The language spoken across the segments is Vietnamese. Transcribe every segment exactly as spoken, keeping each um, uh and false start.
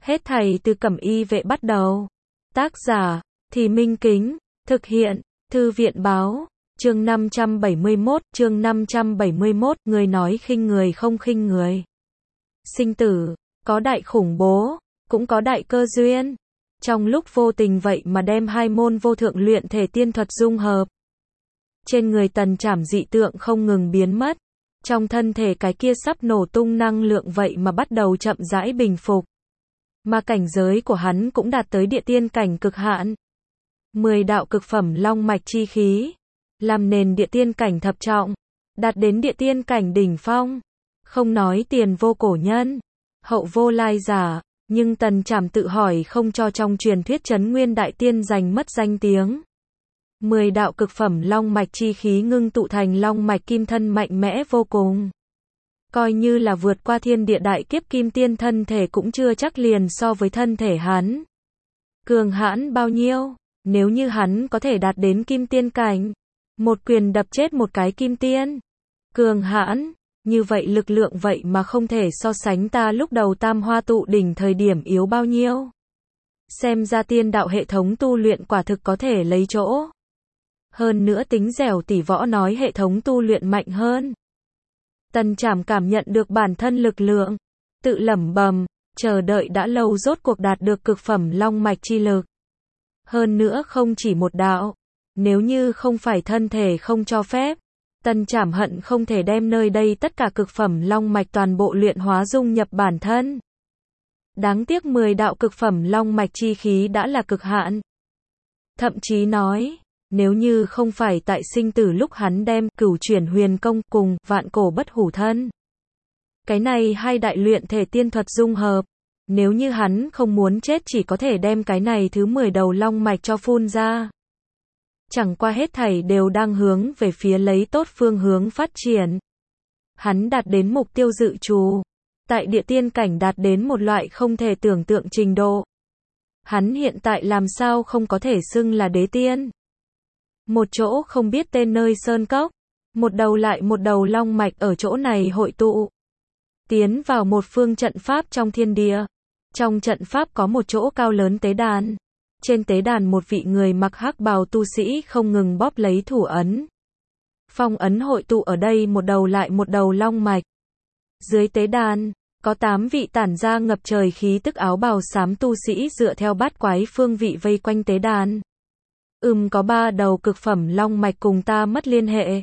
Hết thảy từ Cẩm Y Vệ bắt đầu. Tác giả, Thì Minh Kính, thực hiện, Thư viện báo, chương năm trăm bảy mươi mốt, chương năm trăm bảy mươi mốt, người nói khinh người không khinh người. Sinh tử, có đại khủng bố, cũng có đại cơ duyên. Trong lúc vô tình vậy mà đem hai môn vô thượng luyện thể tiên thuật dung hợp. Trên người Tần Trảm dị tượng không ngừng biến mất. Trong thân thể cái kia sắp nổ tung năng lượng vậy mà bắt đầu chậm rãi bình phục. Mà cảnh giới của hắn cũng đạt tới địa tiên cảnh cực hạn. Mười đạo cực phẩm long mạch chi khí, làm nền địa tiên cảnh thập trọng, đạt đến địa tiên cảnh đỉnh phong. Không nói tiền vô cổ nhân, hậu vô lai giả, nhưng Tần Trảm tự hỏi không cho trong truyền thuyết Trấn Nguyên Đại Tiên giành mất danh tiếng. Mười đạo cực phẩm long mạch chi khí ngưng tụ thành long mạch kim thân mạnh mẽ vô cùng. Coi như là vượt qua thiên địa đại kiếp kim tiên thân thể cũng chưa chắc liền so với thân thể hắn. Cường hãn bao nhiêu, nếu như hắn có thể đạt đến kim tiên cảnh, một quyền đập chết một cái kim tiên. Cường hãn, như vậy lực lượng vậy mà không thể so sánh ta lúc đầu tam hoa tụ đỉnh thời điểm yếu bao nhiêu. Xem ra tiên đạo hệ thống tu luyện quả thực có thể lấy chỗ. Hơn nữa tính dẻo tỷ võ nói hệ thống tu luyện mạnh hơn. Tần Trảm cảm nhận được bản thân lực lượng, tự lẩm bẩm, chờ đợi đã lâu rốt cuộc đạt được cực phẩm long mạch chi lực. Hơn nữa không chỉ một đạo, nếu như không phải thân thể không cho phép, Tần Trảm hận không thể đem nơi đây tất cả cực phẩm long mạch toàn bộ luyện hóa dung nhập bản thân. Đáng tiếc mười đạo cực phẩm long mạch chi khí đã là cực hạn. Thậm chí nói, nếu như không phải tại sinh tử lúc hắn đem Cửu Chuyển Huyền Công cùng Vạn Cổ Bất Hủ Thân, cái này hai đại luyện thể tiên thuật dung hợp, nếu như hắn không muốn chết chỉ có thể đem cái này thứ mười đầu long mạch cho phun ra. Chẳng qua hết thảy đều đang hướng về phía lấy tốt phương hướng phát triển. Hắn đạt đến mục tiêu dự trù, tại địa tiên cảnh đạt đến một loại không thể tưởng tượng trình độ. Hắn hiện tại làm sao không có thể xưng là đế tiên. Một chỗ không biết tên nơi sơn cốc, một đầu lại một đầu long mạch ở chỗ này hội tụ. Tiến vào một phương trận pháp trong thiên địa. Trong trận pháp có một chỗ cao lớn tế đàn. Trên tế đàn một vị người mặc hắc bào tu sĩ không ngừng bóp lấy thủ ấn. Phong ấn hội tụ ở đây một đầu lại một đầu long mạch. Dưới tế đàn, có tám vị tản ra ngập trời khí tức áo bào xám tu sĩ dựa theo bát quái phương vị vây quanh tế đàn. Ừm có ba đầu cực phẩm long mạch cùng ta mất liên hệ.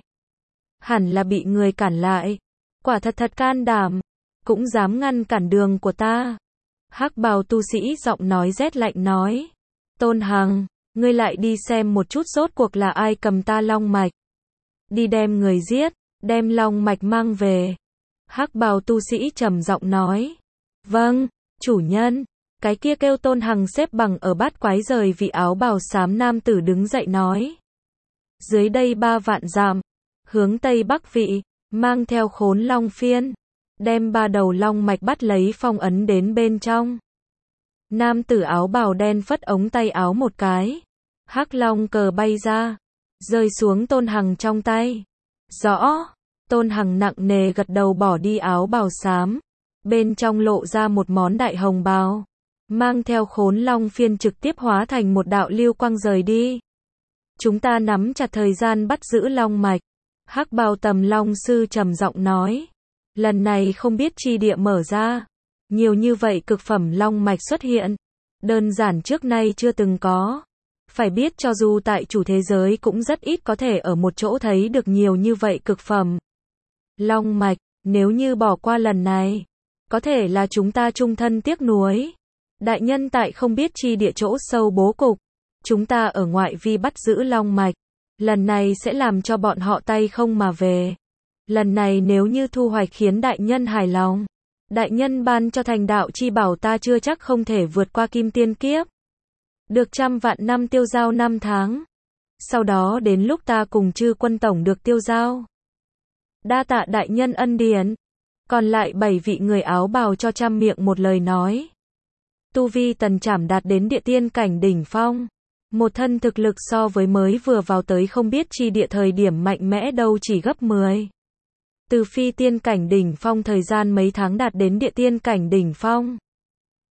Hẳn là bị người cản lại. Quả thật thật can đảm. Cũng dám ngăn cản đường của ta. Hắc bào tu sĩ giọng nói rét lạnh nói. Tôn Hằng, ngươi lại đi xem một chút rốt cuộc là ai cầm ta long mạch. Đi đem người giết, đem long mạch mang về. Hắc bào tu sĩ trầm giọng nói. Vâng, chủ nhân. Cái kia kêu Tôn Hằng xếp bằng ở bát quái rời vị áo bào xám nam tử đứng dậy nói. Dưới đây ba vạn dặm, hướng tây bắc vị, mang theo khốn long phiên, đem ba đầu long mạch bắt lấy phong ấn đến bên trong. Nam tử áo bào đen phất ống tay áo một cái, hắc long cờ bay ra, rơi xuống Tôn Hằng trong tay. Rõ, Tôn Hằng nặng nề gật đầu bỏ đi áo bào xám, bên trong lộ ra một món đại hồng bào. Mang theo khốn long phiên trực tiếp hóa thành một đạo lưu quang rời đi. Chúng ta nắm chặt thời gian bắt giữ long mạch. Hắc bào tầm long sư trầm giọng nói. Lần này không biết chi địa mở ra. Nhiều như vậy cực phẩm long mạch xuất hiện. Đơn giản trước nay chưa từng có. Phải biết cho dù tại chủ thế giới cũng rất ít có thể ở một chỗ thấy được nhiều như vậy cực phẩm long mạch. Nếu như bỏ qua lần này, có thể là chúng ta chung thân tiếc nuối. Đại nhân tại không biết chi địa chỗ sâu bố cục, chúng ta ở ngoại vi bắt giữ long mạch, lần này sẽ làm cho bọn họ tay không mà về. Lần này nếu như thu hoạch khiến đại nhân hài lòng, đại nhân ban cho thành đạo chi bảo ta chưa chắc không thể vượt qua kim tiên kiếp. Được trăm vạn năm tiêu giao năm tháng. Sau đó đến lúc ta cùng chư quân tổng được tiêu giao. Đa tạ đại nhân ân điển. Còn lại bảy vị người áo bào cho trăm miệng một lời nói. Tu vi Tần Trảm đạt đến địa tiên cảnh đỉnh phong. Một thân thực lực so với mới vừa vào tới không biết chi địa thời điểm mạnh mẽ đâu chỉ gấp mười. Từ phi tiên cảnh đỉnh phong thời gian mấy tháng đạt đến địa tiên cảnh đỉnh phong.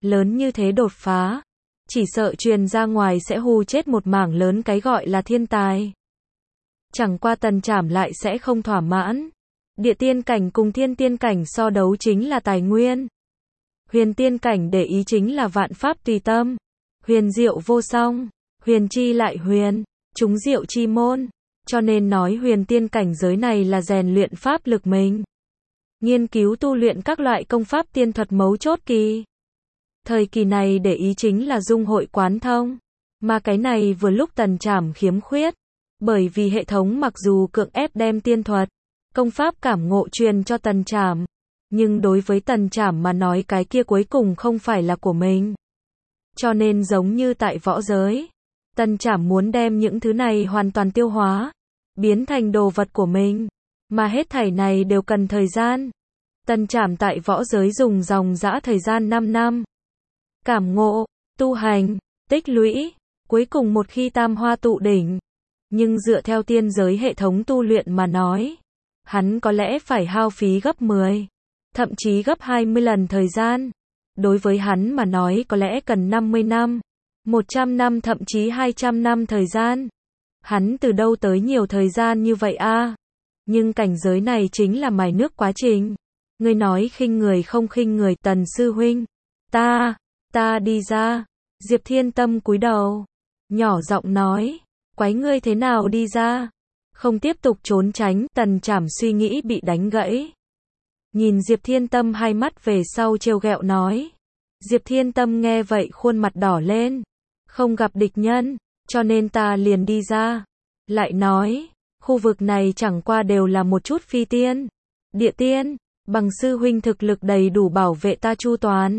lớn như thế đột phá, chỉ sợ truyền ra ngoài sẽ hù chết một mảng lớn cái gọi là thiên tài. Chẳng qua Tần Trảm lại sẽ không thỏa mãn. Địa tiên cảnh cùng thiên tiên cảnh so đấu chính là tài nguyên. Huyền tiên cảnh để ý chính là vạn pháp tùy tâm. Huyền diệu vô song, huyền chi lại huyền, chúng diệu chi môn. Cho nên nói huyền tiên cảnh giới này là rèn luyện pháp lực mình. Nghiên cứu tu luyện các loại công pháp tiên thuật mấu chốt kỳ. Thời kỳ này để ý chính là dung hội quán thông. Mà cái này vừa lúc Tần Trảm khiếm khuyết. Bởi vì hệ thống mặc dù cưỡng ép đem tiên thuật, công pháp cảm ngộ truyền cho Tần Trảm. Nhưng đối với Tần Trảm mà nói cái kia cuối cùng không phải là của mình. Cho nên giống như tại võ giới, Tần Trảm muốn đem những thứ này hoàn toàn tiêu hóa, biến thành đồ vật của mình. Mà hết thảy này đều cần thời gian. Tần Trảm tại võ giới dùng dòng dã thời gian năm năm. Cảm ngộ, tu hành, tích lũy, cuối cùng một khi tam hoa tụ đỉnh. Nhưng dựa theo tiên giới hệ thống tu luyện mà nói, hắn có lẽ phải hao phí gấp mười, thậm chí gấp hai mươi lần thời gian. Đối với hắn mà nói có lẽ cần năm mươi năm, một trăm năm thậm chí hai trăm năm thời gian. Hắn từ đâu tới nhiều thời gian như vậy a? À? Nhưng cảnh giới này chính là mài nước quá trình. Ngươi nói khinh người không khinh người, Tần sư huynh. Ta, ta đi ra. Diệp Thiên Tâm cúi đầu, nhỏ giọng nói, quái ngươi thế nào đi ra? Không tiếp tục trốn tránh, Tần Trảm suy nghĩ bị đánh gãy. Nhìn Diệp Thiên Tâm hai mắt về sau trêu ghẹo nói. Diệp Thiên Tâm nghe vậy khuôn mặt đỏ lên. Không gặp địch nhân, cho nên ta liền đi ra. Lại nói, khu vực này chẳng qua đều là một chút phi tiên, địa tiên, bằng sư huynh thực lực đầy đủ bảo vệ ta chu toàn.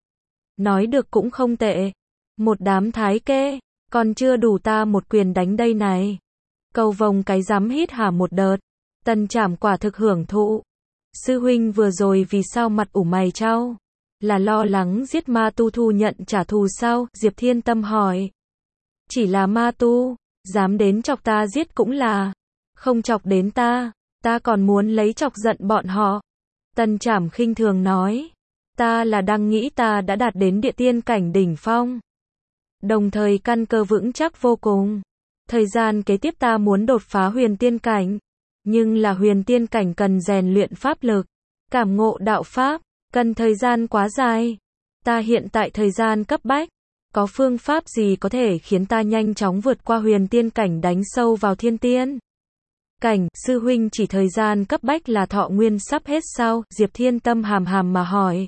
Nói được cũng không tệ. Một đám thái kê, còn chưa đủ ta một quyền đánh đây này. Cầu vồng cái dám hít hà một đợt. Tần Trảm quả thực hưởng thụ. Sư huynh vừa rồi vì sao mặt ủ mày chau? Là lo lắng giết ma tu thu nhận trả thù sao? Diệp Thiên Tâm hỏi. Chỉ là ma tu, dám đến chọc ta giết cũng là. Không chọc đến ta, ta còn muốn lấy chọc giận bọn họ. Tần Trảm khinh thường nói. Ta là đang nghĩ ta đã đạt đến địa tiên cảnh đỉnh phong. Đồng thời căn cơ vững chắc vô cùng. Thời gian kế tiếp ta muốn đột phá huyền tiên cảnh. Nhưng là huyền tiên cảnh cần rèn luyện pháp lực, cảm ngộ đạo pháp, cần thời gian quá dài. Ta hiện tại thời gian cấp bách. Có phương pháp gì có thể khiến ta nhanh chóng vượt qua huyền tiên cảnh đánh sâu vào thiên tiên cảnh? Sư huynh chỉ thời gian cấp bách là thọ nguyên sắp hết sao? Diệp Thiên Tâm hàm hàm mà hỏi.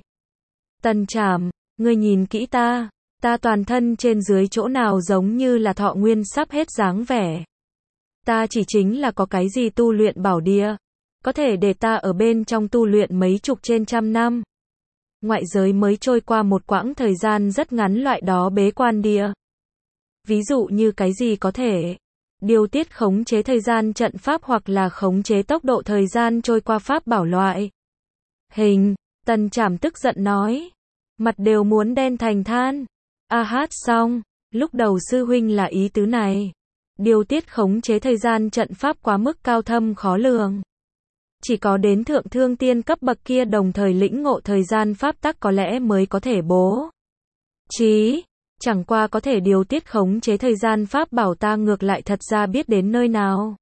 Tần Trảm, ngươi nhìn kỹ ta. Ta toàn thân trên dưới chỗ nào giống như là thọ nguyên sắp hết dáng vẻ. Ta chỉ chính là có cái gì tu luyện bảo địa, có thể để ta ở bên trong tu luyện mấy chục trên trăm năm. Ngoại giới mới trôi qua một quãng thời gian rất ngắn loại đó bế quan địa. Ví dụ như cái gì có thể điều tiết khống chế thời gian trận pháp hoặc là khống chế tốc độ thời gian trôi qua pháp bảo loại. Hình, Tần Trảm tức giận nói. Mặt đều muốn đen thành than. A hát xong, lúc đầu sư huynh là ý tứ này. Điều tiết khống chế thời gian trận pháp quá mức cao thâm khó lường. Chỉ có đến thượng thương tiên cấp bậc kia đồng thời lĩnh ngộ thời gian pháp tắc có lẽ mới có thể bố trí. Chẳng qua có thể điều tiết khống chế thời gian pháp bảo ta ngược lại thật ra biết đến nơi nào.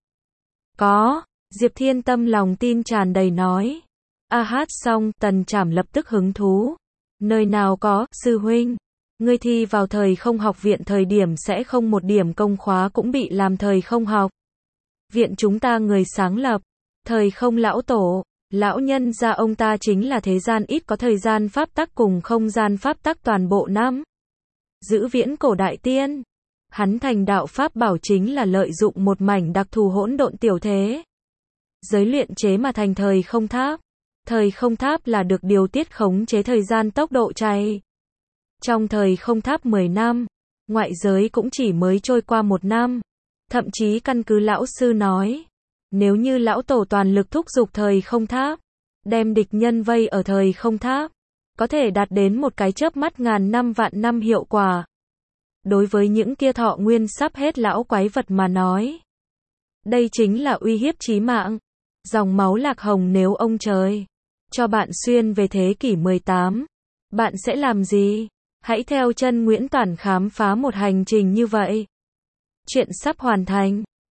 Có, Diệp Thiên Tâm lòng tin tràn đầy nói. A hát xong, Tần Trảm lập tức hứng thú. Nơi nào có, sư huynh? Ngươi thi vào thời không học viện thời điểm sẽ không một điểm công khóa cũng bị làm thời không học. Viện chúng ta người sáng lập, thời không lão tổ, lão nhân gia ông ta chính là thế gian ít có thời gian pháp tắc cùng không gian pháp tắc toàn bộ năm. Giữ viễn cổ đại tiên. Hắn thành đạo pháp bảo chính là lợi dụng một mảnh đặc thù hỗn độn tiểu thế giới luyện chế mà thành thời không tháp. Thời không tháp là được điều tiết khống chế thời gian tốc độ chạy. Trong thời không tháp mười năm, ngoại giới cũng chỉ mới trôi qua một năm. Thậm chí căn cứ lão sư nói, nếu như lão tổ toàn lực thúc giục thời không tháp, đem địch nhân vây ở thời không tháp, có thể đạt đến một cái chớp mắt ngàn năm vạn năm hiệu quả. Đối với những kia thọ nguyên sắp hết lão quái vật mà nói, đây chính là uy hiếp chí mạng. Dòng máu lạc hồng nếu ông trời cho bạn xuyên về thế kỷ mười tám, bạn sẽ làm gì? Hãy theo chân Nguyễn Toản khám phá một hành trình như vậy. Chuyện sắp hoàn thành.